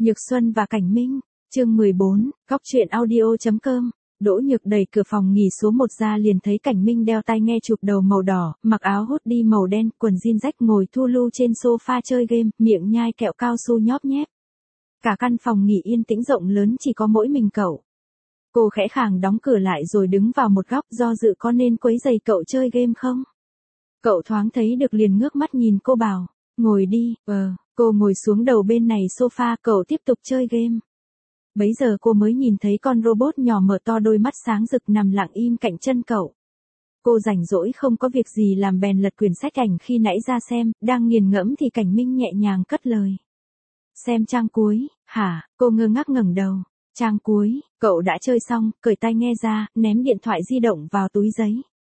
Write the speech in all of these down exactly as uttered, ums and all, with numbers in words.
Nhược Xuân và Cảnh Minh, chương mười bốn, Góc truyện audio chấm com. Đỗ Nhược đẩy cửa phòng nghỉ số một ra liền thấy Cảnh Minh đeo tai nghe chụp đầu màu đỏ, mặc áo hoodie màu đen, quần jean rách ngồi thu lu trên sofa chơi game, miệng nhai kẹo cao su nhóp nhép. Cả căn phòng nghỉ yên tĩnh rộng lớn chỉ có mỗi mình cậu. Cô khẽ khàng đóng cửa lại rồi đứng vào một góc do dự có nên quấy giày cậu chơi game không. Cậu thoáng thấy được liền ngước mắt nhìn cô bảo, ngồi đi, ờ, cô ngồi xuống đầu bên này sofa, cậu tiếp tục chơi game. Bấy giờ cô mới nhìn thấy con robot nhỏ mở to đôi mắt sáng rực nằm lặng im cạnh chân cậu. Cô rảnh rỗi không có việc gì làm bèn lật quyển sách ảnh khi nãy ra xem, đang nghiền ngẫm thì Cảnh Minh nhẹ nhàng cất lời. Xem trang cuối, hả, cô ngơ ngác ngẩng đầu. Trang cuối, cậu đã chơi xong, cởi tai nghe ra, ném điện thoại di động vào túi giấy.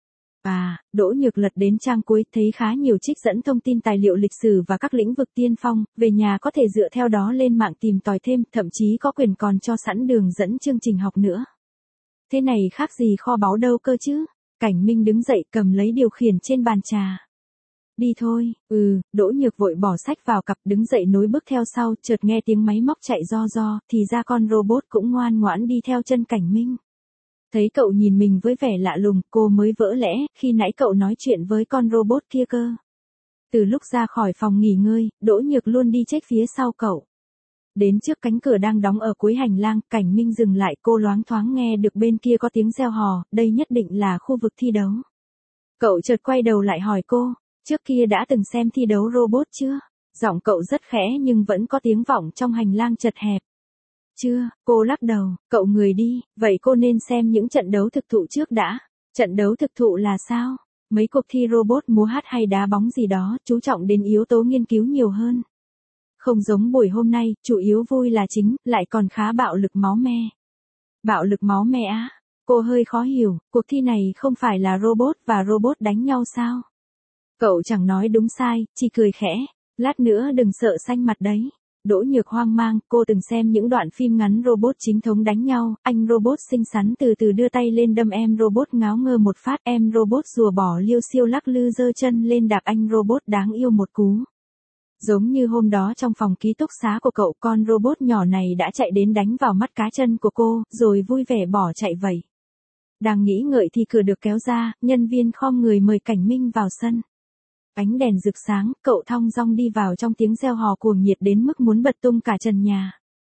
À, Đỗ Nhược lật đến trang cuối thấy khá nhiều trích dẫn thông tin tài liệu lịch sử và các lĩnh vực tiên phong, về nhà có thể dựa theo đó lên mạng tìm tòi thêm, thậm chí có quyển còn cho sẵn đường dẫn chương trình học nữa. Thế này khác gì kho báu đâu cơ chứ? Cảnh Minh đứng dậy cầm lấy điều khiển trên bàn trà. Đi thôi, ừ, Đỗ Nhược vội bỏ sách vào cặp đứng dậy nối bước theo sau, chợt nghe tiếng máy móc chạy ro ro, thì ra con robot cũng ngoan ngoãn đi theo chân Cảnh Minh. Thấy cậu nhìn mình với vẻ lạ lùng, cô mới vỡ lẽ, khi nãy cậu nói chuyện với con robot kia cơ. Từ lúc ra khỏi phòng nghỉ ngơi, Đỗ Nhược luôn đi chết phía sau cậu. Đến trước cánh cửa đang đóng ở cuối hành lang, Cảnh Minh dừng lại, cô loáng thoáng nghe được bên kia có tiếng reo hò, đây nhất định là khu vực thi đấu. Cậu chợt quay đầu lại hỏi cô, trước kia đã từng xem thi đấu robot chưa? Giọng cậu rất khẽ nhưng vẫn có tiếng vọng trong hành lang chật hẹp. Chưa, cô lắc đầu, cậu người đi, vậy cô nên xem những trận đấu thực thụ trước đã. Trận đấu thực thụ là sao? Mấy cuộc thi robot múa hát hay đá bóng gì đó, chú trọng đến yếu tố nghiên cứu nhiều hơn. Không giống buổi hôm nay, chủ yếu vui là chính, lại còn khá bạo lực máu me. Bạo lực máu me á? Cô hơi khó hiểu, cuộc thi này không phải là robot và robot đánh nhau sao? Cậu chẳng nói đúng sai, chỉ cười khẽ, lát nữa đừng sợ xanh mặt đấy. Đỗ Nhược hoang mang, cô từng xem những đoạn phim ngắn robot chính thống đánh nhau, anh robot xinh xắn từ từ đưa tay lên đâm em robot ngáo ngơ một phát, em robot rùa bỏ liêu xiêu lắc lư giơ chân lên đạp anh robot đáng yêu một cú. Giống như hôm đó trong phòng ký túc xá của cậu, con robot nhỏ này đã chạy đến đánh vào mắt cá chân của cô, rồi vui vẻ bỏ chạy vậy. Đang nghĩ ngợi thì cửa được kéo ra, nhân viên khom người mời Cảnh Minh vào sân. Ánh đèn rực sáng, cậu thong dong đi vào trong tiếng reo hò cuồng nhiệt đến mức muốn bật tung cả trần nhà.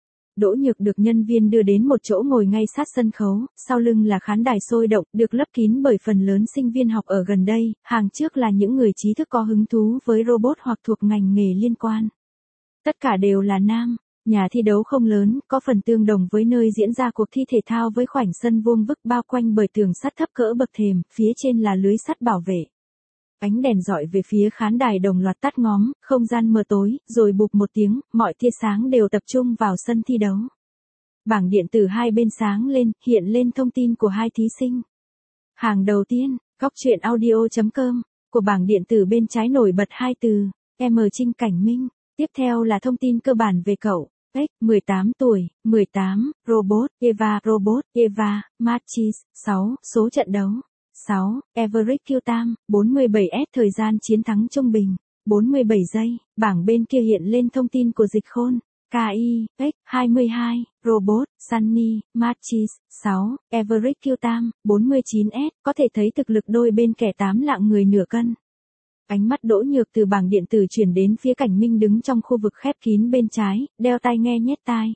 Đỗ Nhược được nhân viên đưa đến một chỗ ngồi ngay sát sân khấu, sau lưng là khán đài sôi động, được lấp kín bởi phần lớn sinh viên học ở gần đây, hàng trước là những người trí thức có hứng thú với robot hoặc thuộc ngành nghề liên quan. Tất cả đều là nam. Nhà thi đấu không lớn, có phần tương đồng với nơi diễn ra cuộc thi thể thao với khoảnh sân vuông vức bao quanh bởi tường sắt thấp cỡ bậc thềm, phía trên là lưới sắt bảo vệ. Ánh đèn rọi về phía khán đài đồng loạt tắt ngóm, không gian mờ tối, rồi bụp một tiếng, mọi tia sáng đều tập trung vào sân thi đấu. Bảng điện tử hai bên sáng lên, hiện lên thông tin của hai thí sinh. Hàng đầu tiên, Góc truyện audio chấm com, của bảng điện tử bên trái nổi bật hai từ, M Trinh Cảnh Minh. Tiếp theo là thông tin cơ bản về cậu. X, mười tám tuổi, mười tám, Robot, Eva, Robot, Eva, Matches, sáu, số trận đấu. sáu. Everett Q Tam, bốn mươi bảy S thời gian chiến thắng trung bình, bốn mươi bảy giây, bảng bên kia hiện lên thông tin của Dịch Khôn, K I, X, hai mươi hai, Robot, Sunny, Matches, sáu, Everett Q Tam, bốn mươi chín S, có thể thấy thực lực đôi bên kẻ tám lạng người nửa cân. Ánh mắt Đỗ Nhược từ bảng điện tử chuyển đến phía Cảnh Minh đứng trong khu vực khép kín bên trái, đeo tai nghe nhét tai.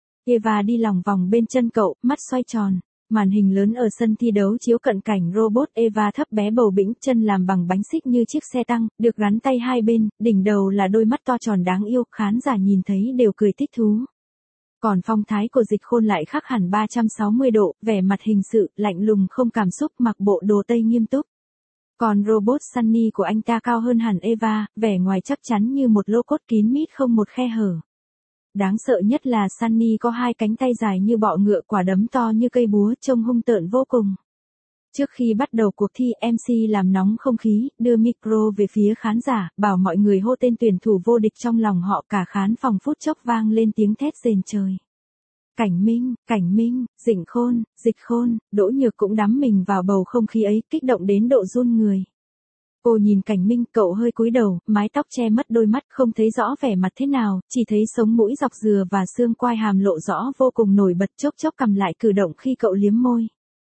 Eva đi lòng vòng bên chân cậu, mắt xoay tròn. Màn hình lớn ở sân thi đấu chiếu cận cảnh robot Eva thấp bé bầu bĩnh, chân làm bằng bánh xích như chiếc xe tăng, được gắn tay hai bên, đỉnh đầu là đôi mắt to tròn đáng yêu, khán giả nhìn thấy đều cười thích thú. Còn phong thái của Dịch Khôn lại khác hẳn ba trăm sáu mươi độ, vẻ mặt hình sự, lạnh lùng không cảm xúc, mặc bộ đồ tây nghiêm túc. Còn robot Sunny của anh ta cao hơn hẳn Eva, vẻ ngoài chắc chắn như một lô cốt kín mít không một khe hở. Đáng sợ nhất là Sunny có hai cánh tay dài như bọ ngựa, quả đấm to như cây búa, trông hung tợn vô cùng. Trước khi bắt đầu cuộc thi, em xê làm nóng không khí, đưa micro về phía khán giả, bảo mọi người hô tên tuyển thủ vô địch trong lòng họ, cả khán phòng phút chốc vang lên tiếng thét rền trời. Cảnh Minh, Cảnh Minh, Dĩnh Khôn, Dịch Khôn, Đỗ Nhược cũng đắm mình vào bầu không khí ấy, kích động đến độ run người. Cô nhìn Cảnh Minh, cậu hơi cúi đầu, mái tóc che mất đôi mắt, không thấy rõ vẻ mặt thế nào, chỉ thấy sống mũi dọc dừa và xương quai hàm lộ rõ vô cùng nổi bật, chốc chốc cầm lại cử động khi cậu liếm môi.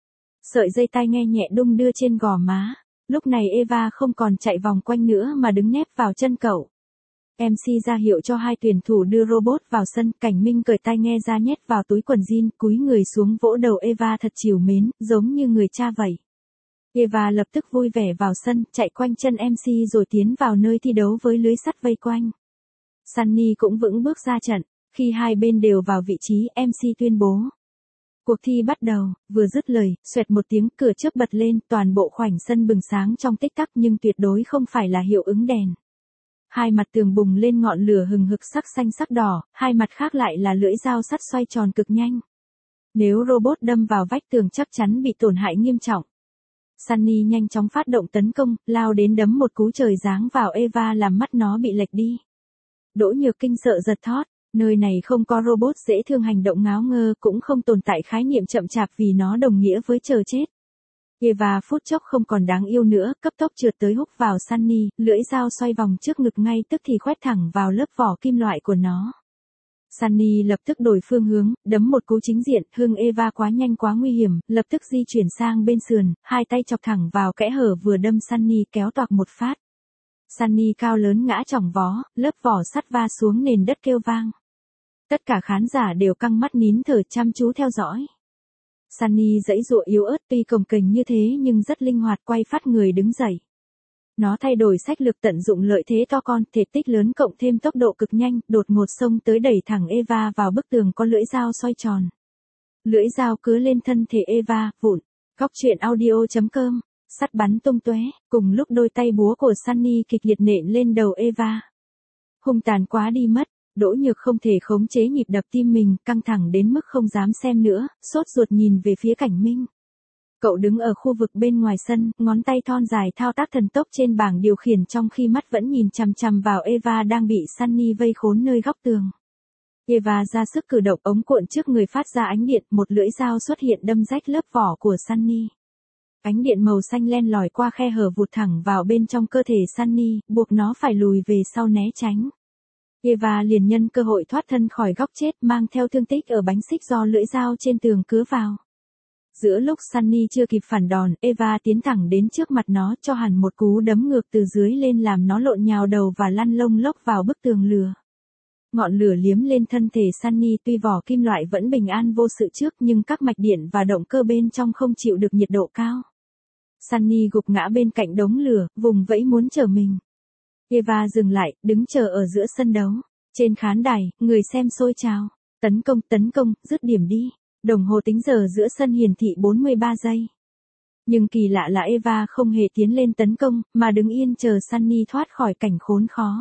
Sợi dây tai nghe nhẹ đung đưa trên gò má. Lúc này Eva không còn chạy vòng quanh nữa mà đứng nép vào chân cậu. em xê ra hiệu cho hai tuyển thủ đưa robot vào sân, Cảnh Minh cởi tai nghe ra nhét vào túi quần jean, cúi người xuống vỗ đầu Eva thật trìu mến, giống như người cha vậy. Eva lập tức vui vẻ vào sân, chạy quanh chân em xê rồi tiến vào nơi thi đấu với lưới sắt vây quanh. Sunny cũng vững bước ra trận, khi hai bên đều vào vị trí, em xê tuyên bố. Cuộc thi bắt đầu, vừa dứt lời, xoẹt một tiếng, cửa chớp bật lên, toàn bộ khoảnh sân bừng sáng trong tích tắc nhưng tuyệt đối không phải là hiệu ứng đèn. Hai mặt tường bùng lên ngọn lửa hừng hực sắc xanh sắc đỏ, hai mặt khác lại là lưỡi dao sắt xoay tròn cực nhanh. Nếu robot đâm vào vách tường chắc chắn bị tổn hại nghiêm trọng. Sunny nhanh chóng phát động tấn công, lao đến đấm một cú trời giáng vào Eva làm mắt nó bị lệch đi. Đỗ Nhược kinh sợ giật thót, nơi này không có robot dễ thương hành động ngáo ngơ, cũng không tồn tại khái niệm chậm chạp vì nó đồng nghĩa với chờ chết. Eva phút chốc không còn đáng yêu nữa, cấp tốc trượt tới húc vào Sunny, lưỡi dao xoay vòng trước ngực ngay tức thì khoét thẳng vào lớp vỏ kim loại của nó. Sunny lập tức đổi phương hướng, đấm một cú chính diện, hưng Eva quá nhanh quá nguy hiểm, lập tức di chuyển sang bên sườn, hai tay chọc thẳng vào kẽ hở vừa đâm Sunny kéo toạc một phát. Sunny cao lớn ngã chỏng vó, lớp vỏ sắt va xuống nền đất kêu vang. Tất cả khán giả đều căng mắt nín thở chăm chú theo dõi. Sunny giãy giụa yếu ớt tuy cồng kềnh như thế nhưng rất linh hoạt quay phát người đứng dậy. Nó thay đổi sách lược tận dụng lợi thế to con, thể tích lớn cộng thêm tốc độ cực nhanh, đột ngột xông tới đẩy thẳng Eva vào bức tường có lưỡi dao xoay tròn. Lưỡi dao cứa lên thân thể Eva, vụn. Góc truyện audio chấm com, sắt bắn tung tóe, cùng lúc đôi tay búa của Sunny kịch liệt nện lên đầu Eva. Hung tàn quá đi mất, Đỗ Nhược không thể khống chế nhịp đập tim mình, căng thẳng đến mức không dám xem nữa, sốt ruột nhìn về phía Cảnh Minh. Cậu đứng ở khu vực bên ngoài sân, ngón tay thon dài thao tác thần tốc trên bảng điều khiển trong khi mắt vẫn nhìn chằm chằm vào Eva đang bị Sunny vây khốn nơi góc tường. Eva ra sức cử động ống cuộn trước người phát ra ánh điện, một lưỡi dao xuất hiện đâm rách lớp vỏ của Sunny. Ánh điện màu xanh len lỏi qua khe hở vụt thẳng vào bên trong cơ thể Sunny, buộc nó phải lùi về sau né tránh. Eva liền nhân cơ hội thoát thân khỏi góc chết mang theo thương tích ở bánh xích do lưỡi dao trên tường cứa vào. Giữa lúc Sunny chưa kịp phản đòn, Eva tiến thẳng đến trước mặt nó cho hẳn một cú đấm ngược từ dưới lên làm nó lộn nhào đầu và lăn lông lốc vào bức tường lửa. Ngọn lửa liếm lên thân thể Sunny tuy vỏ kim loại vẫn bình an vô sự trước nhưng các mạch điện và động cơ bên trong không chịu được nhiệt độ cao. Sunny gục ngã bên cạnh đống lửa, vùng vẫy muốn trở mình. Eva dừng lại, đứng chờ ở giữa sân đấu. Trên khán đài, người xem xôi trào. Tấn công, tấn công, dứt điểm đi. Đồng hồ tính giờ giữa sân hiển thị bốn mươi ba giây. Nhưng kỳ lạ là Eva không hề tiến lên tấn công, mà đứng yên chờ Sunny thoát khỏi cảnh khốn khó.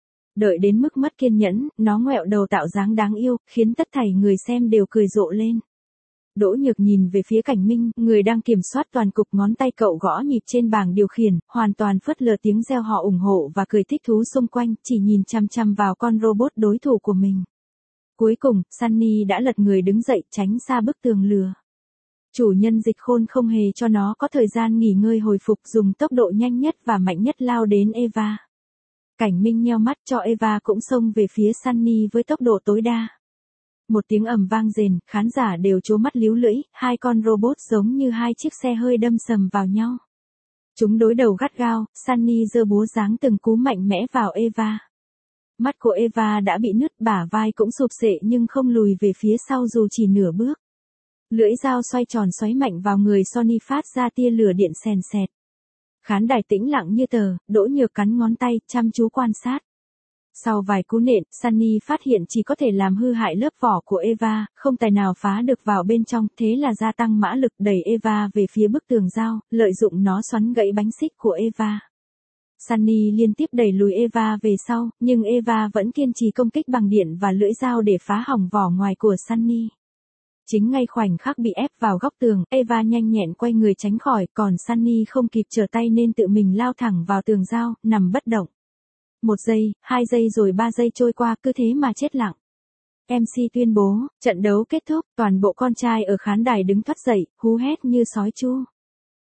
Đợi đến mức mất kiên nhẫn, nó ngoẹo đầu tạo dáng đáng yêu, khiến tất thảy người xem đều cười rộ lên. Đỗ Nhược nhìn về phía Cảnh Minh, người đang kiểm soát toàn cục, ngón tay cậu gõ nhịp trên bảng điều khiển, hoàn toàn phớt lờ tiếng reo hò ủng hộ và cười thích thú xung quanh, chỉ nhìn chăm chăm vào con robot đối thủ của mình. Cuối cùng, Sunny đã lật người đứng dậy tránh xa bức tường lửa. Chủ nhân dịch khôn không hề cho nó có thời gian nghỉ ngơi hồi phục, dùng tốc độ nhanh nhất và mạnh nhất lao đến Eva. Cảnh Minh nheo mắt cho Eva cũng xông về phía Sunny với tốc độ tối đa. Một tiếng ầm vang rền, khán giả đều trố mắt líu lưỡi, hai con robot giống như hai chiếc xe hơi đâm sầm vào nhau. Chúng đối đầu gắt gao, Sunny giơ búa giáng từng cú mạnh mẽ vào Eva. Mắt của Eva đã bị nứt, bả vai cũng sụp xệ nhưng không lùi về phía sau dù chỉ nửa bước. Lưỡi dao xoay tròn xoáy mạnh vào người Sunny phát ra tia lửa điện sèn sẹt. Khán đài tĩnh lặng như tờ, Đỗ Nhược cắn ngón tay, chăm chú quan sát. Sau vài cú nện, Sunny phát hiện chỉ có thể làm hư hại lớp vỏ của Eva, không tài nào phá được vào bên trong, thế là gia tăng mã lực đẩy Eva về phía bức tường dao, lợi dụng nó xoắn gãy bánh xích của Eva. Sunny liên tiếp đẩy lùi Eva về sau, nhưng Eva vẫn kiên trì công kích bằng điện và lưỡi dao để phá hỏng vỏ ngoài của Sunny. Chính ngay khoảnh khắc bị ép vào góc tường, Eva nhanh nhẹn quay người tránh khỏi, còn Sunny không kịp trở tay nên tự mình lao thẳng vào tường dao, nằm bất động. Một giây, hai giây rồi ba giây trôi qua, cứ thế mà chết lặng. em xê tuyên bố, trận đấu kết thúc, toàn bộ con trai ở khán đài đứng thoát dậy, hú hét như sói chu.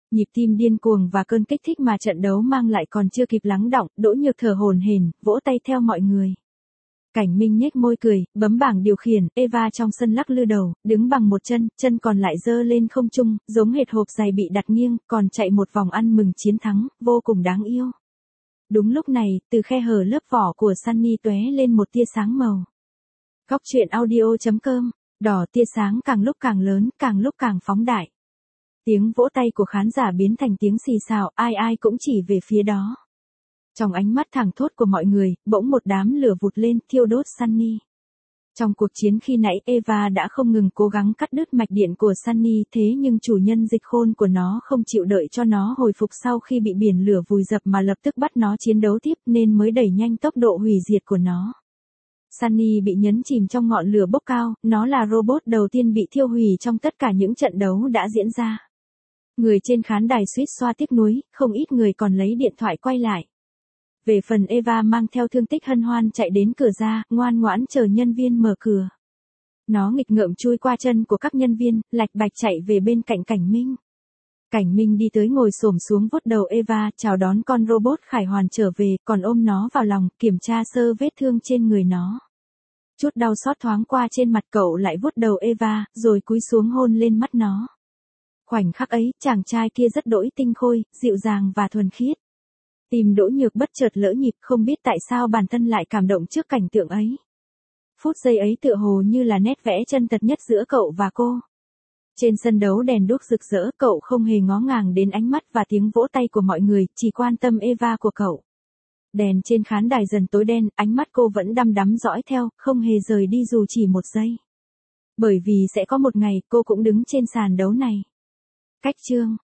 Nhịp tim điên cuồng và cơn kích thích mà trận đấu mang lại còn chưa kịp lắng đọng, Đỗ Nhược thở hổn hển, vỗ tay theo mọi người. Cảnh Minh nhếch môi cười, bấm bảng điều khiển, Eva trong sân lắc lư đầu, đứng bằng một chân, chân còn lại giơ lên không trung, giống hệt hộp giày bị đặt nghiêng, còn chạy một vòng ăn mừng chiến thắng, vô cùng đáng yêu. Đúng lúc này, từ khe hở lớp vỏ của Sunny tóe lên một tia sáng màu. Góc truyện audio chấm com, đỏ tia sáng càng lúc càng lớn, càng lúc càng phóng đại. Tiếng vỗ tay của khán giả biến thành tiếng xì xào, ai ai cũng chỉ về phía đó. Trong ánh mắt thẳng thốt của mọi người, bỗng một đám lửa vụt lên, thiêu đốt Sunny. Trong cuộc chiến khi nãy, Eva đã không ngừng cố gắng cắt đứt mạch điện của Sunny, thế nhưng chủ nhân dịch khôn của nó không chịu đợi cho nó hồi phục sau khi bị biển lửa vùi dập mà lập tức bắt nó chiến đấu tiếp nên mới đẩy nhanh tốc độ hủy diệt của nó. Sunny bị nhấn chìm trong ngọn lửa bốc cao, nó là robot đầu tiên bị thiêu hủy trong tất cả những trận đấu đã diễn ra. Người trên khán đài suýt xoa tiếc nuối, không ít người còn lấy điện thoại quay lại. Về phần Eva mang theo thương tích hân hoan chạy đến cửa ra, ngoan ngoãn chờ nhân viên mở cửa. Nó nghịch ngợm chui qua chân của các nhân viên, lạch bạch chạy về bên cạnh Cảnh Minh. Cảnh Minh đi tới ngồi xổm xuống vuốt đầu Eva, chào đón con robot khải hoàn trở về, còn ôm nó vào lòng, kiểm tra sơ vết thương trên người nó. Chút đau xót thoáng qua trên mặt cậu lại vuốt đầu Eva, rồi cúi xuống hôn lên mắt nó. Khoảnh khắc ấy, chàng trai kia rất đỗi tinh khôi, dịu dàng và thuần khiết. Tim Đỗ Nhược bất chợt lỡ nhịp, không biết tại sao bản thân lại cảm động trước cảnh tượng ấy. Phút giây ấy tựa hồ như là nét vẽ chân thật nhất giữa cậu và cô. Trên sân đấu đèn đuốc rực rỡ, cậu không hề ngó ngàng đến ánh mắt và tiếng vỗ tay của mọi người, chỉ quan tâm Eva của cậu. Đèn trên khán đài dần tối đen, ánh mắt cô vẫn đăm đắm dõi theo, không hề rời đi dù chỉ một giây. Bởi vì sẽ có một ngày cô cũng đứng trên sàn đấu này. Cách chương